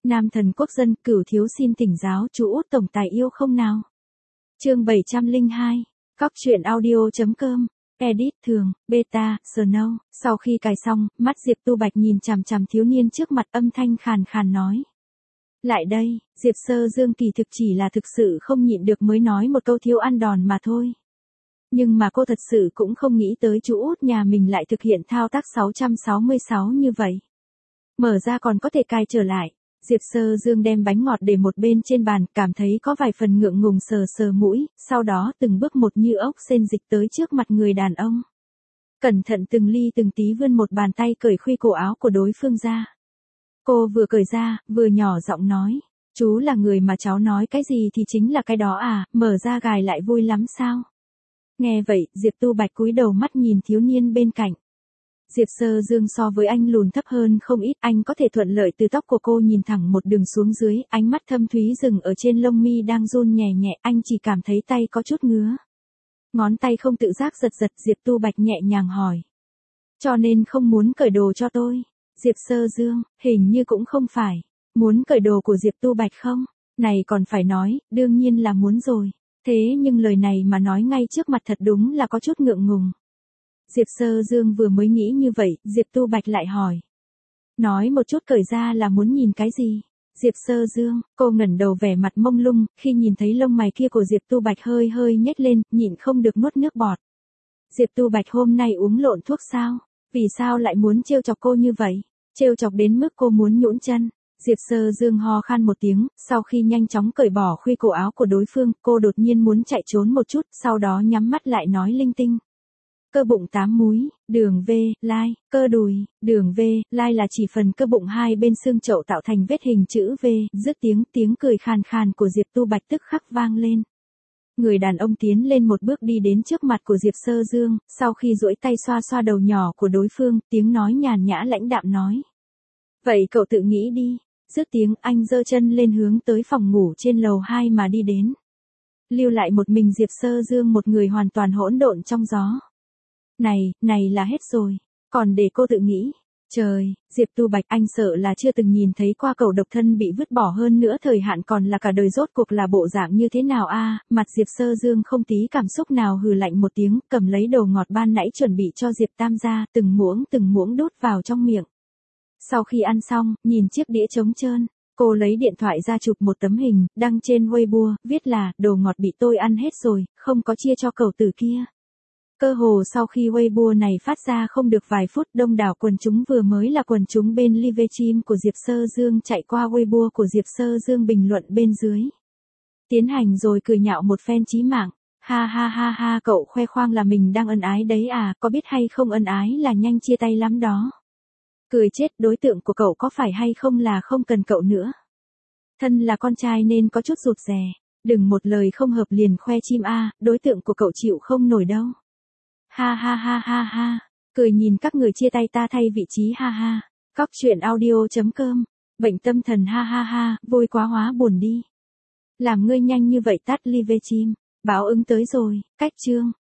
Nam thần quốc dân, Cửu thiếu xin thỉnh giáo chú út tổng tài yêu không nào. Chương 702. Cóc truyện audio.com. Edit thường, beta, Snow. Sau khi cài xong, mắt Diệp Tu Bạch nhìn chằm chằm thiếu niên trước mặt, âm thanh khàn khàn nói. Lại đây, Diệp Sơ Dương kỳ thực chỉ là thực sự không nhịn được mới nói một câu thiếu ăn đòn mà thôi. Nhưng mà cô thật sự cũng không nghĩ tới chú út nhà mình lại thực hiện thao tác 666 như vậy. Mở ra còn có thể cài trở lại. Diệp Sơ Dương đem bánh ngọt để một bên trên bàn, cảm thấy có vài phần ngượng ngùng sờ sờ mũi, sau đó từng bước một như ốc sên dịch tới trước mặt người đàn ông. Cẩn thận từng ly từng tí vươn một bàn tay cởi khuy cổ áo của đối phương ra. Cô vừa cởi ra, vừa nhỏ giọng nói, chú là người mà cháu nói cái gì thì chính là cái đó à, mở ra gài lại vui lắm sao? Nghe vậy, Diệp Tu Bạch cúi đầu mắt nhìn thiếu niên bên cạnh. Diệp Sơ Dương so với anh lùn thấp hơn không ít, anh có thể thuận lợi từ tóc của cô nhìn thẳng một đường xuống dưới, ánh mắt thâm thúy dừng ở trên lông mi đang run nhẹ nhẹ, anh chỉ cảm thấy tay có chút ngứa. Ngón tay không tự giác giật giật, Diệp Tu Bạch nhẹ nhàng hỏi. Cho nên không muốn cởi đồ cho tôi. Diệp Sơ Dương, hình như cũng không phải. Muốn cởi đồ của Diệp Tu Bạch không? Này còn phải nói, đương nhiên là muốn rồi. Thế nhưng lời này mà nói ngay trước mặt thật đúng là có chút ngượng ngùng. Diệp Sơ Dương vừa mới nghĩ như vậy, Diệp Tu Bạch lại hỏi. Nói một chút cởi ra là muốn nhìn cái gì? Diệp Sơ Dương, cô ngẩng đầu vẻ mặt mông lung, khi nhìn thấy lông mày kia của Diệp Tu Bạch hơi hơi nhếch lên, nhịn không được nuốt nước bọt. Diệp Tu Bạch hôm nay uống lộn thuốc sao? Vì sao lại muốn trêu chọc cô như vậy? Trêu chọc đến mức cô muốn nhũn chân. Diệp Sơ Dương ho khan một tiếng, sau khi nhanh chóng cởi bỏ khuy cổ áo của đối phương, cô đột nhiên muốn chạy trốn một chút, sau đó nhắm mắt lại nói linh tinh. Cơ bụng 8 múi, đường V, lai, cơ đùi, đường V, lai là chỉ phần cơ bụng hai bên xương chậu tạo thành vết hình chữ V, dứt tiếng cười khàn khàn của Diệp Tu Bạch tức khắc vang lên. Người đàn ông tiến lên một bước đi đến trước mặt của Diệp Sơ Dương, sau khi duỗi tay xoa xoa đầu nhỏ của đối phương, tiếng nói nhàn nhã lãnh đạm nói. Vậy cậu tự nghĩ đi, dứt tiếng anh giơ chân lên hướng tới phòng ngủ trên lầu 2 mà đi đến. Lưu lại một mình Diệp Sơ Dương một người hoàn toàn hỗn độn trong gió. Này là hết rồi, còn để cô tự nghĩ. Trời, Diệp Tu Bạch anh sợ là chưa từng nhìn thấy qua cậu độc thân bị vứt bỏ hơn nữa thời hạn còn là cả đời rốt cuộc là bộ dạng như thế nào a? Mặt Diệp Sơ Dương không tí cảm xúc nào hừ lạnh một tiếng, cầm lấy đồ ngọt ban nãy chuẩn bị cho Diệp Tam gia, từng muỗng đút vào trong miệng. Sau khi ăn xong, nhìn chiếc đĩa trống trơn, cô lấy điện thoại ra chụp một tấm hình, đăng trên Weibo, viết là, đồ ngọt bị tôi ăn hết rồi, không có chia cho cậu tử kia. Cơ hồ sau khi Weibo này phát ra không được vài phút, đông đảo quần chúng vừa mới là quần chúng bên livestream của Diệp Sơ Dương chạy qua Weibo của Diệp Sơ Dương bình luận bên dưới. Tiến hành rồi cười nhạo một phen chí mạng. Ha ha ha ha, cậu khoe khoang là mình đang ân ái đấy à, có biết hay không ân ái là nhanh chia tay lắm đó. Cười chết, đối tượng của cậu có phải hay không là không cần cậu nữa. Thân là con trai nên có chút rụt rè, đừng một lời không hợp liền khoe chim a, đối tượng của cậu chịu không nổi đâu. Ha ha ha ha ha, cười nhìn các người chia tay ta thay vị trí ha ha. Cóc truyện audio.com. Bệnh tâm thần ha ha ha, vui quá hóa buồn đi. Làm ngươi nhanh như vậy tắt livestream, báo ứng tới rồi, cách chương.